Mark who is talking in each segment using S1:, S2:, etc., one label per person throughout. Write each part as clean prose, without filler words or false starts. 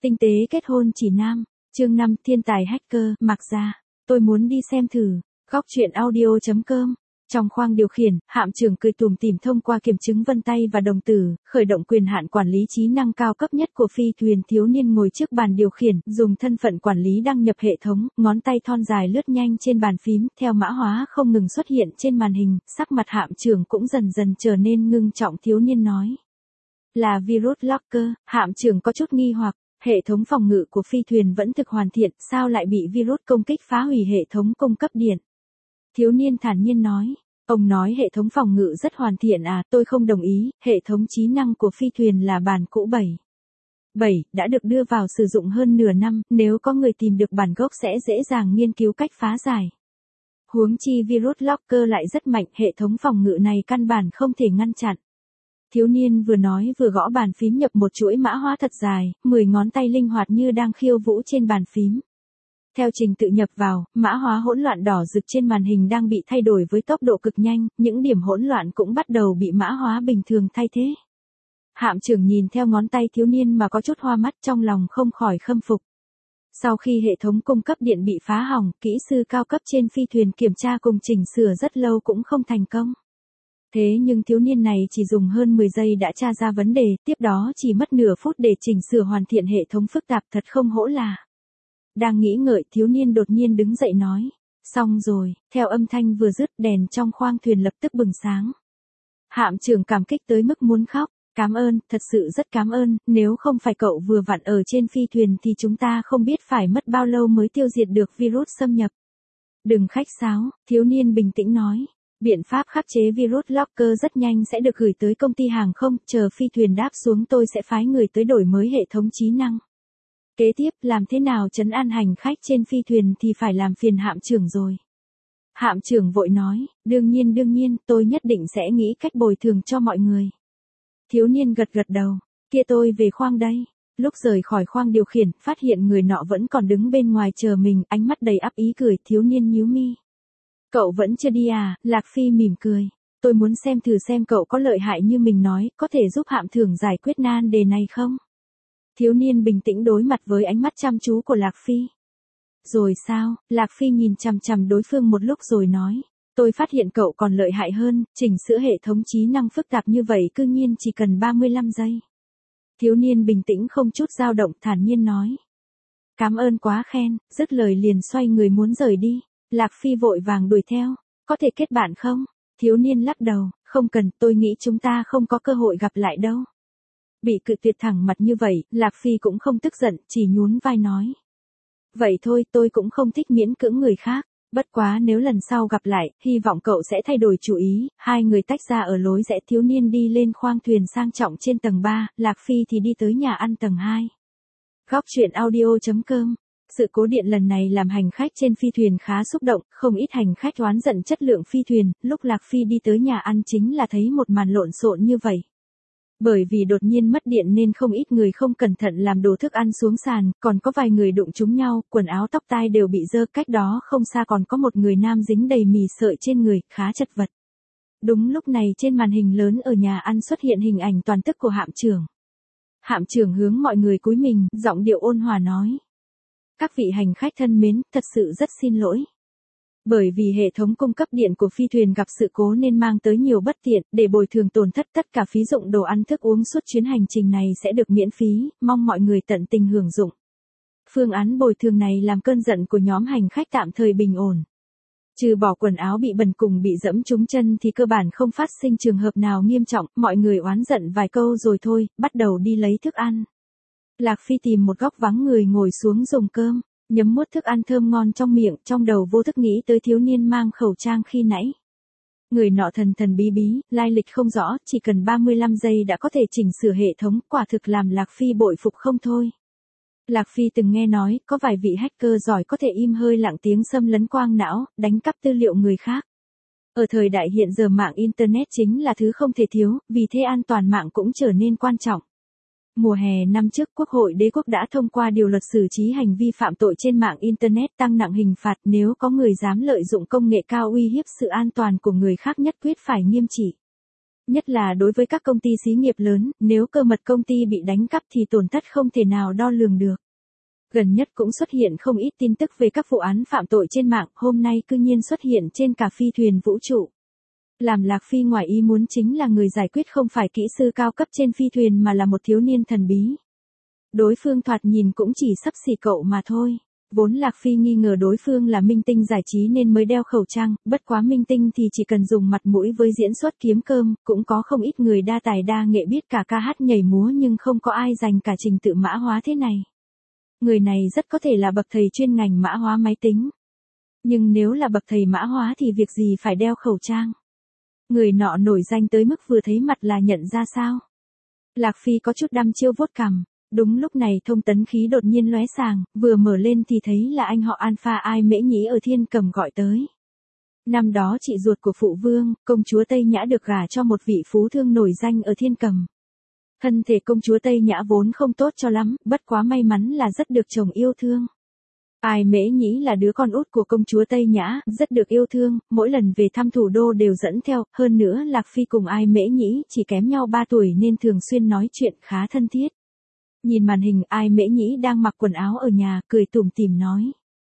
S1: Tinh tế kết hôn chỉ nam. Chương 5 thiên tài hacker, mặc ra. Tôi muốn đi xem thử. Góc truyện audio.com. Trong khoang điều khiển, hạm trưởng cười tủm tỉm thông qua kiểm chứng vân tay và đồng tử, khởi động quyền hạn quản lý trí năng cao cấp nhất của phi thuyền. Thiếu niên ngồi trước bàn điều khiển, dùng thân phận quản lý đăng nhập hệ thống, ngón tay thon dài lướt nhanh trên bàn phím, theo mã hóa không ngừng xuất hiện trên màn hình, sắc mặt hạm trưởng cũng dần dần trở nên ngưng trọng. Thiếu niên nói. Là virus locker. Hạm trưởng có chút nghi hoặc. Hệ thống phòng ngự của phi thuyền vẫn thực hoàn thiện, sao lại bị virus công kích phá hủy hệ thống cung cấp điện? Thiếu niên thản nhiên nói. Ông nói hệ thống phòng ngự rất hoàn thiện à, tôi không đồng ý, hệ thống trí năng của phi thuyền là bản cũ 7 đã được đưa vào sử dụng hơn nửa năm, nếu có người tìm được bản gốc sẽ dễ dàng nghiên cứu cách phá giải. Huống chi virus locker lại rất mạnh, hệ thống phòng ngự này căn bản không thể ngăn chặn. Thiếu niên vừa nói vừa gõ bàn phím nhập một chuỗi mã hóa thật dài, 10 ngón tay linh hoạt như đang khiêu vũ trên bàn phím. Theo trình tự nhập vào, mã hóa hỗn loạn đỏ rực trên màn hình đang bị thay đổi với tốc độ cực nhanh, những điểm hỗn loạn cũng bắt đầu bị mã hóa bình thường thay thế. Hạm trưởng nhìn theo ngón tay thiếu niên mà có chút hoa mắt, trong lòng không khỏi khâm phục. Sau khi hệ thống cung cấp điện bị phá hỏng, kỹ sư cao cấp trên phi thuyền kiểm tra cùng chỉnh sửa rất lâu cũng không thành công. Thế nhưng thiếu niên này chỉ dùng hơn 10 giây đã tra ra vấn đề, tiếp đó chỉ mất nửa phút để chỉnh sửa hoàn thiện hệ thống phức tạp, thật không hổ là. Đang nghĩ ngợi, thiếu niên đột nhiên đứng dậy nói. Xong rồi, theo âm thanh vừa dứt, đèn trong khoang thuyền lập tức bừng sáng. Hạm trưởng cảm kích tới mức muốn khóc. Cảm ơn, thật sự rất cảm ơn, nếu không phải cậu vừa vặn ở trên phi thuyền thì chúng ta không biết phải mất bao lâu mới tiêu diệt được virus xâm nhập. Đừng khách sáo, thiếu niên bình tĩnh nói. Biện pháp khắc chế virus locker rất nhanh sẽ được gửi tới công ty hàng không, chờ phi thuyền đáp xuống tôi sẽ phái người tới đổi mới hệ thống trí năng. Kế tiếp, làm thế nào trấn an hành khách trên phi thuyền thì phải làm phiền hạm trưởng rồi. Hạm trưởng vội nói, đương nhiên, tôi nhất định sẽ nghĩ cách bồi thường cho mọi người. Thiếu niên gật đầu, kia tôi về khoang đây. Lúc rời khỏi khoang điều khiển, phát hiện người nọ vẫn còn đứng bên ngoài chờ mình, ánh mắt đầy ắp ý cười. Thiếu niên nhíu mi. Cậu vẫn chưa đi à? Lạc Phi mỉm cười. Tôi muốn xem thử xem cậu có lợi hại như mình nói, có thể giúp hạm trưởng giải quyết nan đề này không? Thiếu niên bình tĩnh đối mặt với ánh mắt chăm chú của Lạc Phi. Rồi sao? Lạc Phi nhìn chằm chằm đối phương một lúc rồi nói. Tôi phát hiện cậu còn lợi hại hơn, chỉnh sửa hệ thống trí năng phức tạp như vậy cư nhiên chỉ cần 35 giây. Thiếu niên bình tĩnh không chút dao động, thản nhiên nói. Cảm ơn quá khen, dứt lời liền xoay người muốn rời đi. Lạc Phi vội vàng đuổi theo. Có thể kết bạn không? Thiếu niên lắc đầu, không cần, tôi nghĩ chúng ta không có cơ hội gặp lại đâu. Bị cự tuyệt thẳng mặt như vậy, Lạc Phi cũng không tức giận, chỉ nhún vai nói. Vậy thôi, tôi cũng không thích miễn cưỡng người khác. Bất quá nếu lần sau gặp lại, hy vọng cậu sẽ thay đổi chủ ý. Hai người tách ra ở lối rẽ, thiếu niên đi lên khoang thuyền sang trọng trên tầng 3, Lạc Phi thì đi tới nhà ăn tầng 2. Góc truyện audio.com. Sự cố điện lần này làm hành khách trên phi thuyền khá xúc động, không ít hành khách oán giận chất lượng phi thuyền, lúc Lạc Phi đi tới nhà ăn chính là thấy một màn lộn xộn như vậy. Bởi vì đột nhiên mất điện nên không ít người không cẩn thận làm đổ thức ăn xuống sàn, còn có vài người đụng trúng nhau, quần áo tóc tai đều bị dơ, cách đó không xa còn có một người nam dính đầy mì sợi trên người, khá chật vật. Đúng lúc này trên màn hình lớn ở nhà ăn xuất hiện hình ảnh toàn tức của hạm trưởng. Hạm trưởng hướng mọi người cúi mình, giọng điệu ôn hòa nói. Các vị hành khách thân mến, thật sự rất xin lỗi. Bởi vì hệ thống cung cấp điện của phi thuyền gặp sự cố nên mang tới nhiều bất tiện, để bồi thường tổn thất tất cả phí dụng đồ ăn thức uống suốt chuyến hành trình này sẽ được miễn phí, mong mọi người tận tình hưởng dụng. Phương án bồi thường này làm cơn giận của nhóm hành khách tạm thời bình ổn. Trừ bỏ quần áo bị bẩn cùng bị dẫm trúng chân thì cơ bản không phát sinh trường hợp nào nghiêm trọng, mọi người oán giận vài câu rồi thôi, bắt đầu đi lấy thức ăn. Lạc Phi tìm một góc vắng người ngồi xuống dùng cơm. Nhấm muốt thức ăn thơm ngon trong miệng, trong đầu vô thức nghĩ tới thiếu niên mang khẩu trang khi nãy. Người nọ thần bí bí, lai lịch không rõ, chỉ cần 35 giây đã có thể chỉnh sửa hệ thống, quả thực làm Lạc Phi bội phục không thôi. Lạc Phi từng nghe nói, có vài vị hacker giỏi có thể im hơi lặng tiếng xâm lấn quang não, đánh cắp tư liệu người khác. Ở thời đại hiện giờ mạng Internet chính là thứ không thể thiếu, vì thế an toàn mạng cũng trở nên quan trọng. Mùa hè năm trước, Quốc hội Đế quốc đã thông qua điều luật xử trí hành vi phạm tội trên mạng Internet, tăng nặng hình phạt nếu có người dám lợi dụng công nghệ cao uy hiếp sự an toàn của người khác nhất quyết phải nghiêm trị. Nhất là đối với các công ty xí nghiệp lớn, nếu cơ mật công ty bị đánh cắp thì tổn thất không thể nào đo lường được. Gần nhất cũng xuất hiện không ít tin tức về các vụ án phạm tội trên mạng, hôm nay cư nhiên xuất hiện trên cả phi thuyền vũ trụ. Làm Lạc Phi ngoài ý muốn chính là người giải quyết không phải kỹ sư cao cấp trên phi thuyền mà là một thiếu niên thần bí. Đối phương thoạt nhìn cũng chỉ xấp xỉ cậu mà thôi. Vốn Lạc Phi nghi ngờ đối phương là minh tinh giải trí nên mới đeo khẩu trang, bất quá minh tinh thì chỉ cần dùng mặt mũi với diễn xuất kiếm cơm, cũng có không ít người đa tài đa nghệ biết cả ca hát nhảy múa nhưng không có ai dành cả trình tự mã hóa thế này. Người này rất có thể là bậc thầy chuyên ngành mã hóa máy tính. Nhưng nếu là bậc thầy mã hóa thì việc gì phải đeo khẩu trang? Người nọ nổi danh tới mức vừa thấy mặt là nhận ra sao? Lạc Phi có chút đăm chiêu vuốt cằm. Đúng lúc này thông tấn khí đột nhiên lóe sáng, vừa mở lên thì thấy là anh họ Alpha Ai Mễ Nhĩ ở Thiên Cầm gọi tới. Năm đó chị ruột của phụ vương, công chúa Tây Nhã được gả cho một vị phú thương nổi danh ở Thiên Cầm. Thân thể công chúa Tây Nhã vốn không tốt cho lắm, bất quá may mắn là rất được chồng yêu thương. Ai Mễ Nhĩ là đứa con út của công chúa Tây Nhã, rất được yêu thương, mỗi lần về thăm thủ đô đều dẫn theo, hơn nữa Lạc Phi cùng Ai Mễ Nhĩ chỉ kém nhau 3 tuổi nên thường xuyên nói chuyện khá thân thiết. Nhìn màn hình Ai Mễ Nhĩ đang mặc quần áo ở nhà, cười tủm tỉm nói.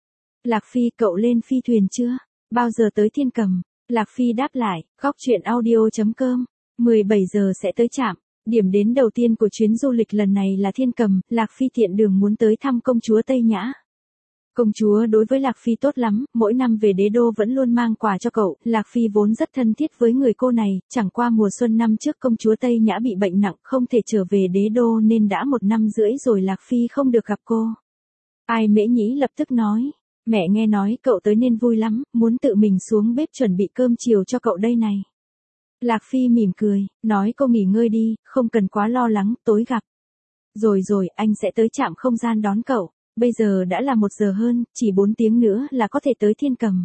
S1: Lạc Phi cậu lên phi thuyền chưa? Bao giờ tới Thiên Cầm? Lạc Phi đáp lại, góc chuyện audio.com, 17 giờ sẽ tới trạm. Điểm đến đầu tiên của chuyến du lịch lần này là Thiên Cầm, Lạc Phi tiện đường muốn tới thăm công chúa Tây Nhã. Công chúa đối với Lạc Phi tốt lắm, mỗi năm về đế đô vẫn luôn mang quà cho cậu, Lạc Phi vốn rất thân thiết với người cô này, chẳng qua mùa xuân năm trước công chúa Tây Nhã bị bệnh nặng không thể trở về đế đô nên đã 1 năm rưỡi rồi Lạc Phi không được gặp cô. Ai Mễ Nhĩ lập tức nói, mẹ nghe nói cậu tới nên vui lắm, muốn tự mình xuống bếp chuẩn bị cơm chiều cho cậu đây này. Lạc Phi mỉm cười, nói cô nghỉ ngơi đi, không cần quá lo lắng, tối gặp. Rồi, anh sẽ tới trạm không gian đón cậu. Bây giờ đã là 1 giờ hơn, chỉ 4 tiếng nữa là có thể tới Thiên Cầm.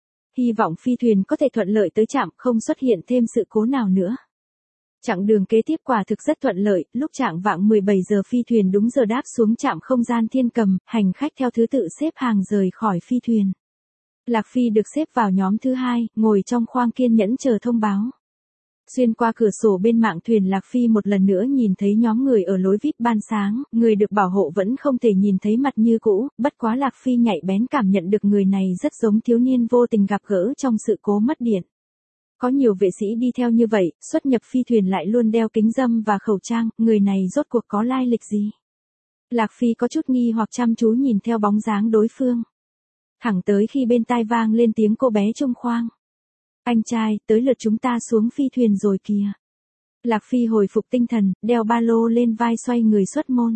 S1: Hy vọng phi thuyền có thể thuận lợi tới trạm, không xuất hiện thêm sự cố nào nữa. Chặng đường kế tiếp quả thực rất thuận lợi, lúc chạng vạng 17 giờ phi thuyền đúng giờ đáp xuống trạm không gian Thiên Cầm, hành khách theo thứ tự xếp hàng rời khỏi phi thuyền. Lạc Phi được xếp vào nhóm thứ 2, ngồi trong khoang kiên nhẫn chờ thông báo. Xuyên qua cửa sổ bên mạn thuyền Lạc Phi một lần nữa nhìn thấy nhóm người ở lối VIP ban sáng, người được bảo hộ vẫn không thể nhìn thấy mặt như cũ, bất quá Lạc Phi nhạy bén cảm nhận được người này rất giống thiếu niên vô tình gặp gỡ trong sự cố mất điện. Có nhiều vệ sĩ đi theo như vậy, xuất nhập phi thuyền lại luôn đeo kính râm và khẩu trang, người này rốt cuộc có lai lịch gì? Lạc Phi có chút nghi hoặc chăm chú nhìn theo bóng dáng đối phương. Thẳng tới khi bên tai vang lên tiếng cô bé trong khoang. Anh trai, tới lượt chúng ta xuống phi thuyền rồi kìa. Lạc Phi hồi phục tinh thần, đeo ba lô lên vai xoay người xuất môn.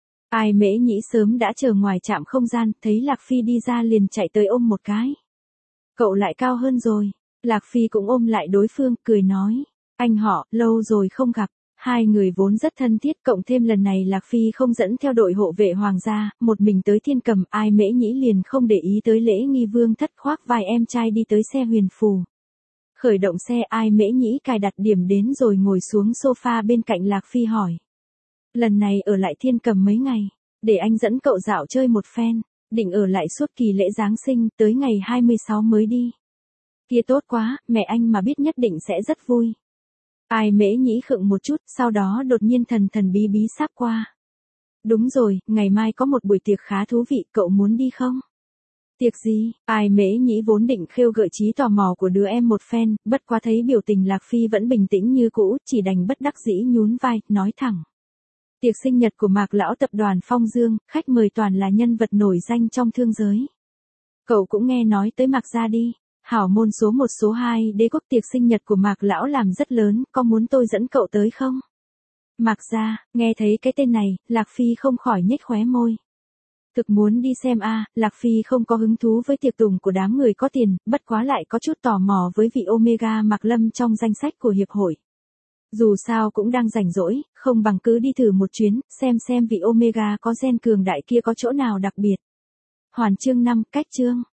S1: Ai Mễ Nhĩ sớm đã chờ ngoài trạm không gian, thấy Lạc Phi đi ra liền chạy tới ôm một cái. Cậu lại cao hơn rồi. Lạc Phi cũng ôm lại đối phương, cười nói. Anh họ, lâu rồi không gặp. Hai người vốn rất thân thiết, cộng thêm lần này Lạc Phi không dẫn theo đội hộ vệ hoàng gia, một mình tới Thiên Cầm, Ai Mễ Nhĩ liền không để ý tới lễ nghi vương thất khoác vai em trai đi tới xe huyền phù. Khởi động xe Ai Mễ Nhĩ cài đặt điểm đến rồi ngồi xuống sofa bên cạnh Lạc Phi hỏi. Lần này ở lại Thiên Cầm mấy ngày, để anh dẫn cậu dạo chơi một phen, định ở lại suốt kỳ lễ Giáng sinh, tới ngày 26 mới đi. Kia tốt quá, mẹ anh mà biết nhất định sẽ rất vui. Ai Mễ Nhĩ khựng một chút, sau đó đột nhiên thần bí sáp qua. Đúng rồi, ngày mai có một buổi tiệc khá thú vị, cậu muốn đi không? Tiệc gì? Ai Mễ Nhĩ vốn định khêu gợi trí tò mò của đứa em một phen, bất quá thấy biểu tình Lạc Phi vẫn bình tĩnh như cũ, chỉ đành bất đắc dĩ nhún vai, nói thẳng. Tiệc sinh nhật của Mạc lão tập đoàn Phong Dương, khách mời toàn là nhân vật nổi danh trong thương giới. Cậu cũng nghe nói tới Mạc gia đi. Hảo môn số 1 số 2 đế quốc tiệc sinh nhật của Mạc lão làm rất lớn, có muốn tôi dẫn cậu tới không? Mạc gia, nghe thấy cái tên này, Lạc Phi không khỏi nhếch khóe môi. Thực muốn đi xem a. Lạc Phi không có hứng thú với tiệc tùng của đám người có tiền, bất quá lại có chút tò mò với vị Omega Mạc Lâm trong danh sách của hiệp hội. Dù sao cũng đang rảnh rỗi, không bằng cứ đi thử một chuyến, xem vị Omega có gen cường đại kia có chỗ nào đặc biệt. Hoàn chương 5, cách chương.